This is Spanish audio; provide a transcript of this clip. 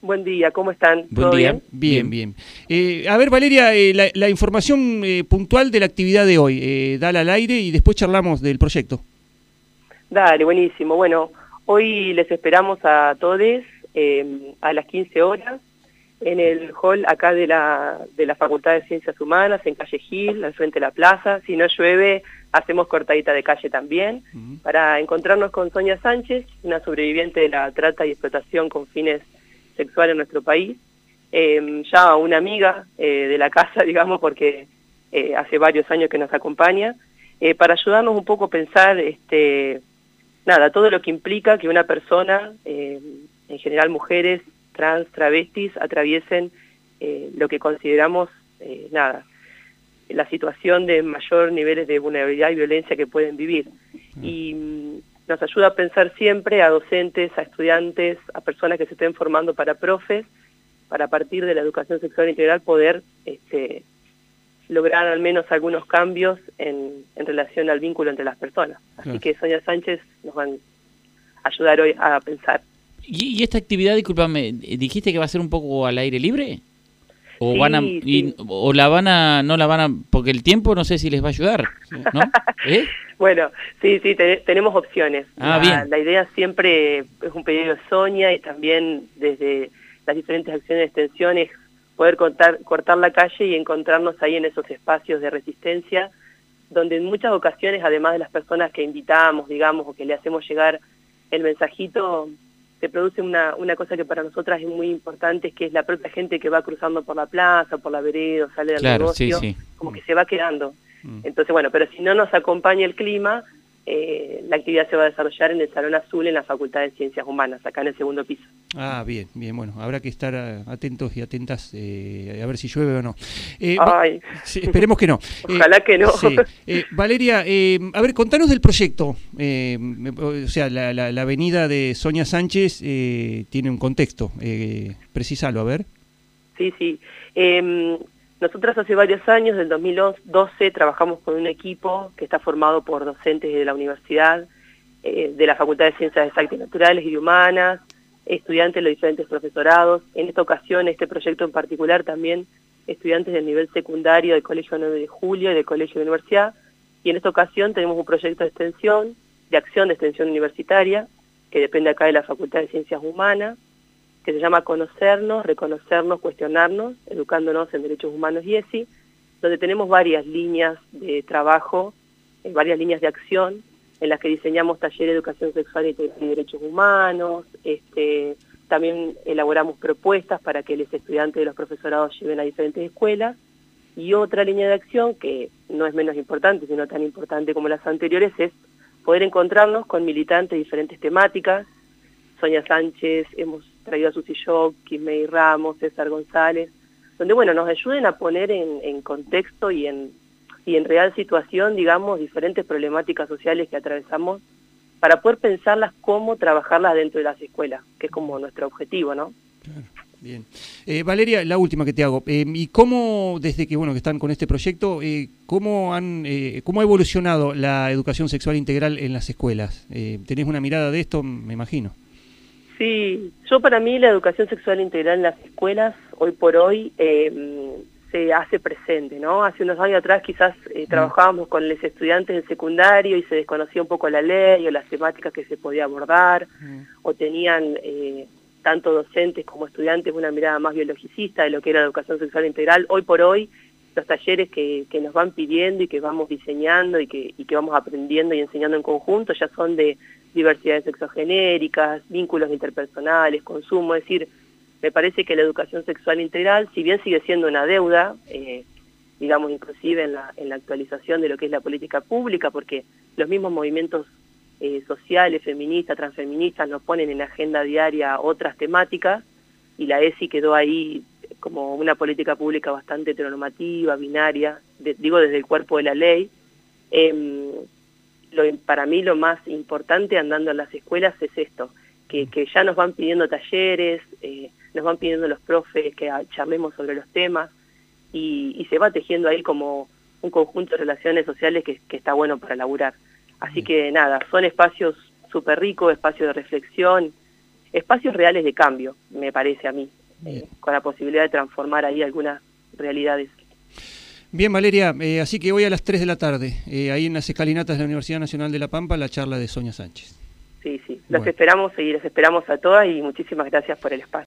Buen día, ¿cómo están? Buen ¿Todo día. bien? Bien. A ver, Valeria, la información puntual de la actividad de hoy, dala al aire y después charlamos del proyecto. Dale, buenísimo. Bueno, hoy les esperamos a todos a las 15 horas en el hall acá de la Facultad de Ciencias Humanas, en calle Gil, al frente de la plaza. Si no llueve, hacemos cortadita de calle también, para encontrarnos con Sonia Sánchez, una sobreviviente de la trata y explotación con fines sexuales en nuestro país. Ya una amiga de la casa, digamos, porque hace varios años que nos acompaña, para ayudarnos un poco a pensar todo lo que implica que una persona, en general mujeres, trans, travestis, atraviesen lo que consideramos, la situación de mayor niveles de vulnerabilidad y violencia que pueden vivir. Y nos ayuda a pensar siempre a docentes, a estudiantes, a personas que se estén formando para profes, para a partir de la educación sexual integral poder lograr al menos algunos cambios en relación al vínculo entre las personas. Así que Sonia Sánchez nos van a ayudar hoy a pensar. ¿Y esta actividad, discúlpame, dijiste que va a ser un poco al aire libre? ¿O Sí, sí. o no la van a, porque el tiempo no sé si les va a ayudar, ¿no? Bueno, sí, tenemos opciones. Bien. La idea siempre es un pedido de Sonia y también desde las diferentes acciones de extensión es poder cortar la calle y encontrarnos ahí en esos espacios de resistencia, donde en muchas ocasiones, además de las personas que invitamos, digamos, o que le hacemos llegar el mensajito, se produce una cosa que para nosotras es muy importante, que es la propia gente que va cruzando por la plaza, por la vereda, sale del negocio, como que se va quedando. Entonces, bueno, pero si no nos acompaña el clima, la actividad se va a desarrollar en el Salón Azul en la Facultad de Ciencias Humanas, acá en el segundo piso. Bien, bueno, habrá que estar atentos y atentas a ver si llueve o no. Esperemos que no. Ojalá que no. Sí. Valeria, a ver, contanos del proyecto. O sea, la avenida de Sonia Sánchez tiene un contexto. Precisalo, a ver. Sí. Nosotras hace varios años, del 2012, trabajamos con un equipo que está formado por docentes de la universidad, de la Facultad de Ciencias Exactas y Naturales y de Humanas, estudiantes de los diferentes profesorados. En esta ocasión, este proyecto en particular, también estudiantes del nivel secundario del Colegio 9 de Julio y del Colegio de Universidad. Y en esta ocasión tenemos un proyecto de extensión, de acción de extensión universitaria, que depende acá de la Facultad de Ciencias Humanas, que se llama Conocernos, Reconocernos, Cuestionarnos, Educándonos en Derechos Humanos y ESI, donde tenemos varias líneas de trabajo, varias líneas de acción, en las que diseñamos talleres de educación sexual y derechos humanos, también elaboramos propuestas para que los estudiantes de los profesorados lleven a diferentes escuelas, y otra línea de acción, que no es menos importante, sino tan importante como las anteriores, es poder encontrarnos con militantes de diferentes temáticas. Sonia Sánchez, hemos traído a Susi Jock, Kimei Ramos, César González, donde nos ayuden a poner en contexto y en real situación, digamos, diferentes problemáticas sociales que atravesamos, para poder pensarlas, cómo trabajarlas dentro de las escuelas, que es como nuestro objetivo, ¿no? Claro, bien. Valeria, la última que te hago. ¿Y cómo, desde que están con este proyecto, cómo ha evolucionado la educación sexual integral en las escuelas? ¿Tenés una mirada de esto, me imagino? Sí, para mí la educación sexual integral en las escuelas, hoy por hoy, se hace presente, ¿no? Hace unos años atrás quizás trabajábamos con los estudiantes del secundario y se desconocía un poco la ley o las temáticas que se podía abordar, o tenían tanto docentes como estudiantes una mirada más biologicista de lo que era la educación sexual integral. Hoy por hoy, los talleres que nos van pidiendo y que vamos diseñando y que vamos aprendiendo y enseñando en conjunto ya son de diversidades sexogenéricas, vínculos interpersonales, consumo. Es decir, me parece que la educación sexual integral, si bien sigue siendo una deuda, digamos inclusive en la actualización de lo que es la política pública, porque los mismos movimientos sociales, feministas, transfeministas nos ponen en agenda diaria otras temáticas, y la ESI quedó ahí como una política pública bastante heteronormativa, binaria, digo desde el cuerpo de la ley. Para mí lo más importante andando a las escuelas es esto, que ya nos van pidiendo talleres, nos van pidiendo los profes que charlemos sobre los temas, y se va tejiendo ahí como un conjunto de relaciones sociales que está bueno para laburar. Así que nada, son espacios súper ricos, espacios de reflexión, espacios reales de cambio, me parece a mí, con la posibilidad de transformar ahí algunas realidades. Bien, Valeria, así que hoy a las 3 de la tarde, ahí en las escalinatas de la Universidad Nacional de La Pampa, la charla de Sonia Sánchez. Sí, los esperamos y les esperamos a todas y muchísimas gracias por el espacio.